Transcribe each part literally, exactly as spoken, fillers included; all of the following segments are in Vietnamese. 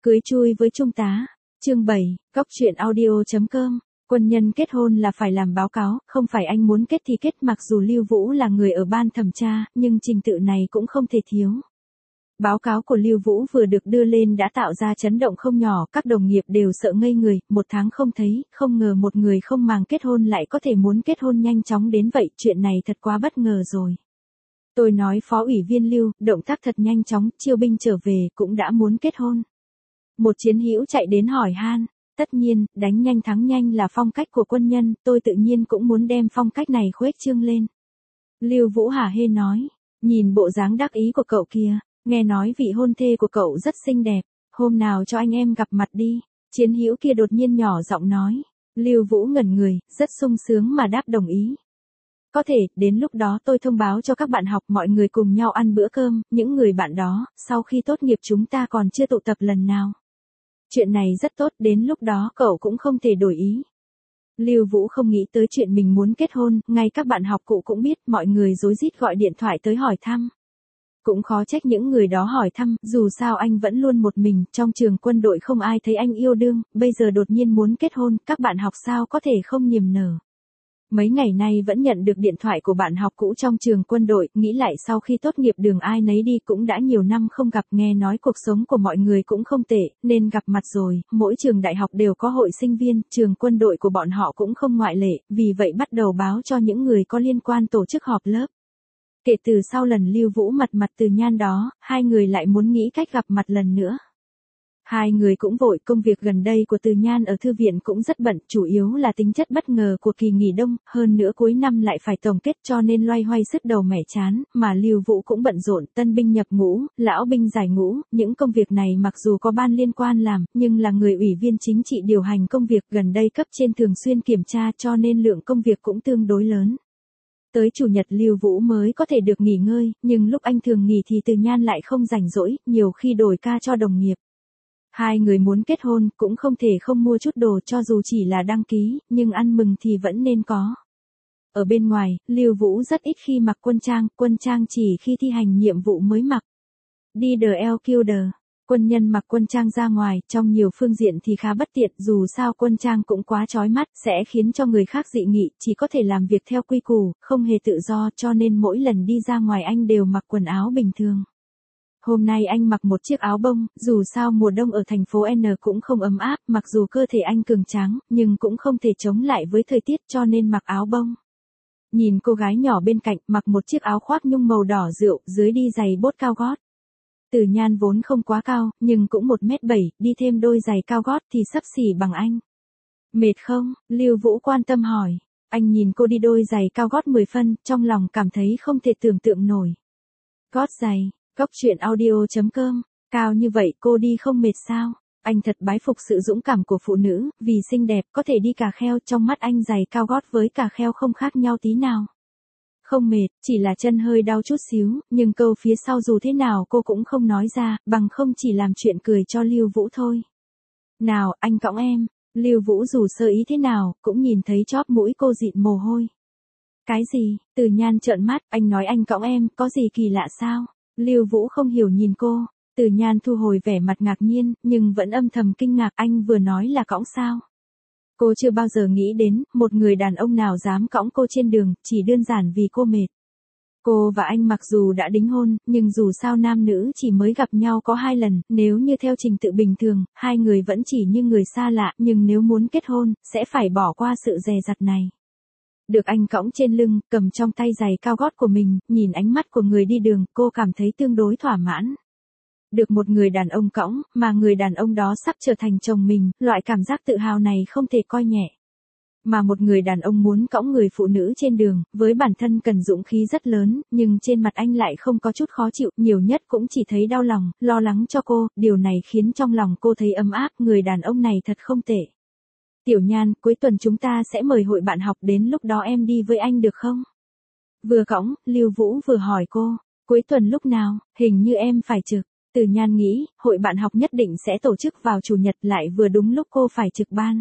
Cưới chui với trung tá. Chương bảy, Góc truyện audio chấm com. Quân nhân kết hôn là phải làm báo cáo, không phải anh muốn kết thì kết. Mặc dù Lưu Vũ là người ở ban thẩm tra, nhưng trình tự này cũng không thể thiếu. Báo cáo của Lưu Vũ vừa được đưa lên đã tạo ra chấn động không nhỏ, các đồng nghiệp đều sợ ngây người, một tháng không thấy, không ngờ một người không màng kết hôn lại có thể muốn kết hôn nhanh chóng đến vậy, chuyện này thật quá bất ngờ rồi. Tôi nói phó ủy viên Lưu, động tác thật nhanh chóng, chiêu binh trở về cũng đã muốn kết hôn. Một chiến hữu chạy đến hỏi han, tất nhiên, đánh nhanh thắng nhanh là phong cách của quân nhân, tôi tự nhiên cũng muốn đem phong cách này khuếch trương lên. Lưu Vũ hả hê nói, nhìn bộ dáng đắc ý của cậu kia, nghe nói vị hôn thê của cậu rất xinh đẹp, hôm nào cho anh em gặp mặt đi, chiến hữu kia đột nhiên nhỏ giọng nói. Lưu Vũ ngẩn người, rất sung sướng mà đáp đồng ý. Có thể, đến lúc đó tôi thông báo cho các bạn học mọi người cùng nhau ăn bữa cơm, những người bạn đó, sau khi tốt nghiệp chúng ta còn chưa tụ tập lần nào. Chuyện này rất tốt, đến lúc đó cậu cũng không thể đổi ý. Lưu Vũ không nghĩ tới chuyện mình muốn kết hôn, ngay các bạn học cũ cũng biết, mọi người rối rít gọi điện thoại tới hỏi thăm. Cũng khó trách những người đó hỏi thăm, dù sao anh vẫn luôn một mình, trong trường quân đội không ai thấy anh yêu đương, bây giờ đột nhiên muốn kết hôn, các bạn học sao có thể không niềm nở. Mấy ngày nay vẫn nhận được điện thoại của bạn học cũ trong trường quân đội, nghĩ lại sau khi tốt nghiệp đường ai nấy đi cũng đã nhiều năm không gặp, nghe nói cuộc sống của mọi người cũng không tệ, nên gặp mặt rồi, mỗi trường đại học đều có hội sinh viên, trường quân đội của bọn họ cũng không ngoại lệ, vì vậy bắt đầu báo cho những người có liên quan tổ chức họp lớp. Kể từ sau lần Lưu Vũ mặt mặt Từ Nhan đó, hai người lại muốn nghĩ cách gặp mặt lần nữa. Hai người cũng vội, công việc gần đây của Từ Nhan ở thư viện cũng rất bận, chủ yếu là tính chất bất ngờ của kỳ nghỉ đông, hơn nữa cuối năm lại phải tổng kết cho nên loay hoay sứt đầu mẻ chán, mà Lưu Vũ cũng bận rộn, tân binh nhập ngũ, lão binh giải ngũ, những công việc này mặc dù có ban liên quan làm, nhưng là người ủy viên chính trị điều hành công việc gần đây cấp trên thường xuyên kiểm tra cho nên lượng công việc cũng tương đối lớn. Tới chủ nhật Lưu Vũ mới có thể được nghỉ ngơi, nhưng lúc anh thường nghỉ thì Từ Nhan lại không rảnh rỗi, nhiều khi đổi ca cho đồng nghiệp. Hai người muốn kết hôn, cũng không thể không mua chút đồ cho dù chỉ là đăng ký, nhưng ăn mừng thì vẫn nên có. Ở bên ngoài, Lưu Vũ rất ít khi mặc quân trang, quân trang chỉ khi thi hành nhiệm vụ mới mặc. Đi đờ eo kiêu đờ. Quân nhân mặc quân trang ra ngoài, trong nhiều phương diện thì khá bất tiện, dù sao quân trang cũng quá chói mắt, sẽ khiến cho người khác dị nghị, chỉ có thể làm việc theo quy củ, không hề tự do, cho nên mỗi lần đi ra ngoài anh đều mặc quần áo bình thường. Hôm nay anh mặc một chiếc áo bông, dù sao mùa đông ở thành phố N cũng không ấm áp, mặc dù cơ thể anh cường tráng, nhưng cũng không thể chống lại với thời tiết cho nên mặc áo bông. Nhìn cô gái nhỏ bên cạnh, mặc một chiếc áo khoác nhung màu đỏ rượu, dưới đi giày bốt cao gót. Từ Nhan vốn không quá cao, nhưng cũng một mét bảy, đi thêm đôi giày cao gót thì xấp xỉ bằng anh. Mệt không? Lưu Vũ quan tâm hỏi. Anh nhìn cô đi đôi giày cao gót mười phân, trong lòng cảm thấy không thể tưởng tượng nổi. Gót giày. Góc truyện audio chấm com, cao như vậy cô đi không mệt sao? Anh thật bái phục sự dũng cảm của phụ nữ, vì xinh đẹp có thể đi cà kheo, trong mắt anh giày cao gót với cà kheo không khác nhau tí nào. Không mệt, chỉ là chân hơi đau chút xíu, nhưng câu phía sau dù thế nào cô cũng không nói ra, bằng không chỉ làm chuyện cười cho Lưu Vũ thôi. Nào, anh cõng em. Lưu Vũ dù sơ ý thế nào, cũng nhìn thấy chóp mũi cô dịn mồ hôi. Cái gì? Từ Nhan trợn mắt, anh nói anh cõng em, có gì kỳ lạ sao? Lưu Vũ không hiểu nhìn cô, Từ Nhan thu hồi vẻ mặt ngạc nhiên, nhưng vẫn âm thầm kinh ngạc, anh vừa nói là cõng sao. Cô chưa bao giờ nghĩ đến, một người đàn ông nào dám cõng cô trên đường, chỉ đơn giản vì cô mệt. Cô và anh mặc dù đã đính hôn, nhưng dù sao nam nữ chỉ mới gặp nhau có hai lần, nếu như theo trình tự bình thường, hai người vẫn chỉ như người xa lạ, nhưng nếu muốn kết hôn, sẽ phải bỏ qua sự dè dặt này. Được anh cõng trên lưng, cầm trong tay giày cao gót của mình, nhìn ánh mắt của người đi đường, cô cảm thấy tương đối thỏa mãn. Được một người đàn ông cõng, mà người đàn ông đó sắp trở thành chồng mình, loại cảm giác tự hào này không thể coi nhẹ. Mà một người đàn ông muốn cõng người phụ nữ trên đường, với bản thân cần dũng khí rất lớn, nhưng trên mặt anh lại không có chút khó chịu, nhiều nhất cũng chỉ thấy đau lòng, lo lắng cho cô, điều này khiến trong lòng cô thấy ấm áp, người đàn ông này thật không tệ. Tiểu Nhan, cuối tuần chúng ta sẽ mời hội bạn học, đến lúc đó em đi với anh được không? Vừa cõng, Lưu Vũ vừa hỏi cô, cuối tuần lúc nào, hình như em phải trực. Từ Nhan nghĩ, hội bạn học nhất định sẽ tổ chức vào chủ nhật, lại vừa đúng lúc cô phải trực ban.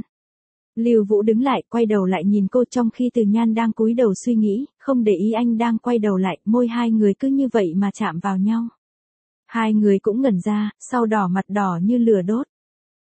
Lưu Vũ đứng lại, quay đầu lại nhìn cô, trong khi Từ Nhan đang cúi đầu suy nghĩ, không để ý anh đang quay đầu lại, môi hai người cứ như vậy mà chạm vào nhau. Hai người cũng ngẩn ra, sau đỏ mặt đỏ như lửa đốt.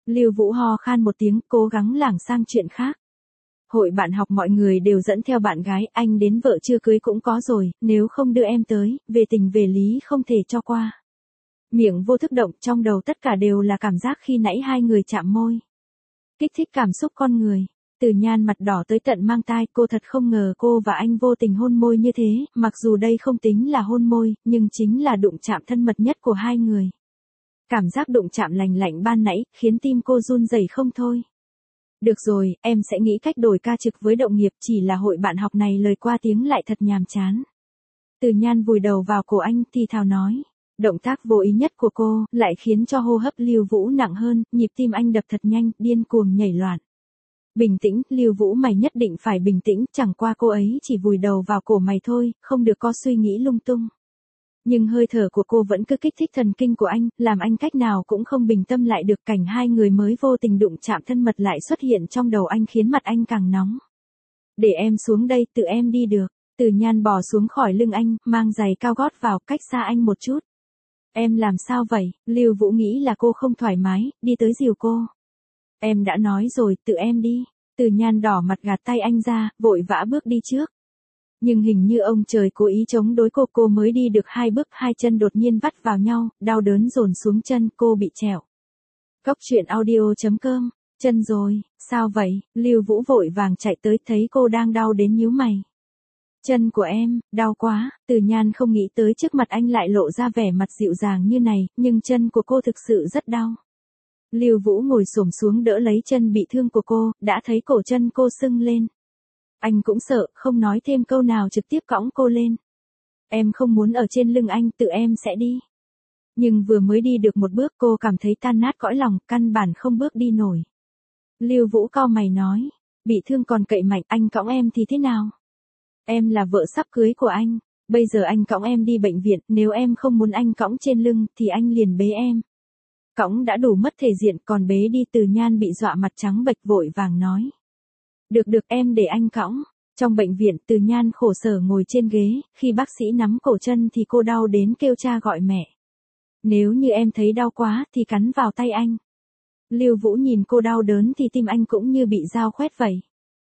Lưu Vũ ho khan một tiếng, cố gắng lảng sang chuyện khác. Hội bạn học mọi người đều dẫn theo bạn gái, anh đến vợ chưa cưới cũng có rồi, nếu không đưa em tới, về tình về lý không thể cho qua. Miệng vô thức động, trong đầu tất cả đều là cảm giác khi nãy hai người chạm môi. Kích thích cảm xúc con người. Từ Nhan mặt đỏ tới tận mang tai, cô thật không ngờ cô và anh vô tình hôn môi như thế, mặc dù đây không tính là hôn môi, nhưng chính là đụng chạm thân mật nhất của hai người. Cảm giác đụng chạm lành lạnh ban nãy, khiến tim cô run rẩy không thôi. Được rồi, em sẽ nghĩ cách đổi ca trực với đồng nghiệp, chỉ là hội bạn học này lời qua tiếng lại thật nhàm chán. Từ Nhan vùi đầu vào cổ anh thì thào nói. Động tác vô ý nhất của cô, lại khiến cho hô hấp Lưu Vũ nặng hơn, nhịp tim anh đập thật nhanh, điên cuồng nhảy loạn. Bình tĩnh, Lưu Vũ mày nhất định phải bình tĩnh, chẳng qua cô ấy chỉ vùi đầu vào cổ mày thôi, không được có suy nghĩ lung tung. Nhưng hơi thở của cô vẫn cứ kích thích thần kinh của anh, làm anh cách nào cũng không bình tâm lại được. Cảnh hai người mới vô tình đụng chạm thân mật lại xuất hiện trong đầu anh khiến mặt anh càng nóng. Để em xuống đây, tự em đi được. Từ Nhan bò xuống khỏi lưng anh, mang giày cao gót vào, cách xa anh một chút. Em làm sao vậy? Lưu Vũ nghĩ là cô không thoải mái, đi tới dìu cô. Em đã nói rồi, tự em đi. Từ Nhan đỏ mặt gạt tay anh ra, vội vã bước đi trước. Nhưng hình như ông trời cố ý chống đối cô, cô mới đi được hai bước, hai chân đột nhiên vắt vào nhau, đau đớn dồn xuống chân, cô bị trẹo. Góc truyện audio chấm com, chân rồi, sao vậy? Lưu Vũ vội vàng chạy tới, thấy cô đang đau đến nhíu mày. Chân của em, đau quá. Từ Nhan không nghĩ tới trước mặt anh lại lộ ra vẻ mặt dịu dàng như này, nhưng chân của cô thực sự rất đau. Lưu Vũ ngồi xổm xuống đỡ lấy chân bị thương của cô, đã thấy cổ chân cô sưng lên. Anh cũng sợ, không nói thêm câu nào trực tiếp cõng cô lên. Em không muốn ở trên lưng anh, tự em sẽ đi. Nhưng vừa mới đi được một bước cô cảm thấy tan nát cõi lòng, căn bản không bước đi nổi. Lưu Vũ cau mày nói, bị thương còn cậy mạnh, anh cõng em thì thế nào? Em là vợ sắp cưới của anh, bây giờ anh cõng em đi bệnh viện, nếu em không muốn anh cõng trên lưng thì anh liền bế em. Cõng đã đủ mất thể diện, còn bế đi. Từ Nhan bị dọa mặt trắng bệch vội vàng nói. Được được, em để anh cõng. Trong bệnh viện, Từ Nhan khổ sở ngồi trên ghế, khi bác sĩ nắm cổ chân thì cô đau đến kêu cha gọi mẹ. Nếu như em thấy đau quá thì cắn vào tay anh. Lưu Vũ nhìn cô đau đớn thì tim anh cũng như bị dao khoét vậy.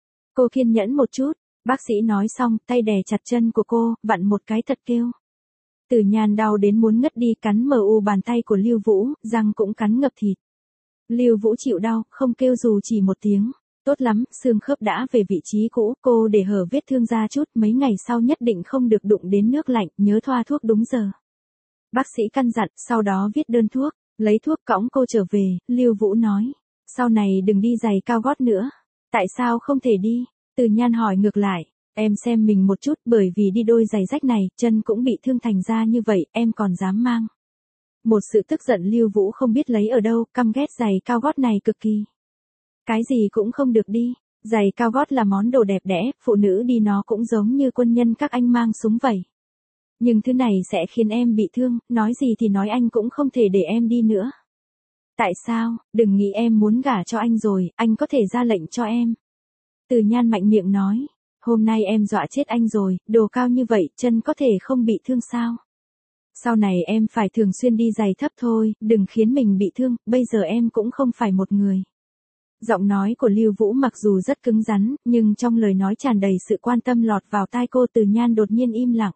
Cô kiên nhẫn một chút. Bác sĩ nói xong, tay đè chặt chân của cô, vặn một cái thật kêu. Từ Nhan đau đến muốn ngất đi, cắn mờ u bàn tay của Lưu Vũ, răng cũng cắn ngập thịt. Lưu Vũ chịu đau, không kêu dù chỉ một tiếng. Tốt lắm, xương khớp đã về vị trí cũ, cô để hở vết thương ra chút, mấy ngày sau nhất định không được đụng đến nước lạnh, nhớ thoa thuốc đúng giờ. Bác sĩ căn dặn, sau đó viết đơn thuốc, lấy thuốc cõng cô trở về. Lưu Vũ nói, sau này đừng đi giày cao gót nữa. Tại sao không thể đi? Từ Nhan hỏi ngược lại, em xem mình một chút, bởi vì đi đôi giày rách này, chân cũng bị thương thành ra như vậy, em còn dám mang. Một sự tức giận Lưu Vũ không biết lấy ở đâu, căm ghét giày cao gót này cực kỳ. Cái gì cũng không được đi, giày cao gót là món đồ đẹp đẽ, phụ nữ đi nó cũng giống như quân nhân các anh mang súng vậy. Nhưng thứ này sẽ khiến em bị thương, nói gì thì nói anh cũng không thể để em đi nữa. Tại sao? Đừng nghĩ em muốn gả cho anh rồi, anh có thể ra lệnh cho em. Từ Nhan mạnh miệng nói, hôm nay em dọa chết anh rồi, đồ cao như vậy, chân có thể không bị thương sao? Sau này em phải thường xuyên đi giày thấp thôi, đừng khiến mình bị thương, bây giờ em cũng không phải một người. Giọng nói của Lưu Vũ mặc dù rất cứng rắn, nhưng trong lời nói tràn đầy sự quan tâm lọt vào tai cô. Từ Nhan đột nhiên im lặng.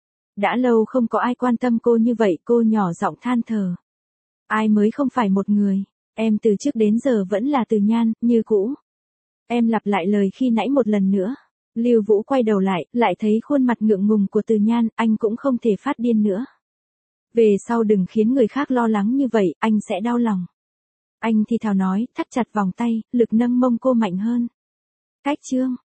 Đã lâu không có ai quan tâm cô như vậy, cô nhỏ giọng than thở. Ai mới không phải một người, em từ trước đến giờ vẫn là Từ Nhan, như cũ. Em lặp lại lời khi nãy một lần nữa. Lưu Vũ quay đầu lại, lại thấy khuôn mặt ngượng ngùng của Từ Nhan, anh cũng không thể phát điên nữa. Về sau đừng khiến người khác lo lắng như vậy, anh sẽ đau lòng. Anh thì thào nói, thắt chặt vòng tay, lực nâng mông cô mạnh hơn. Cách chương.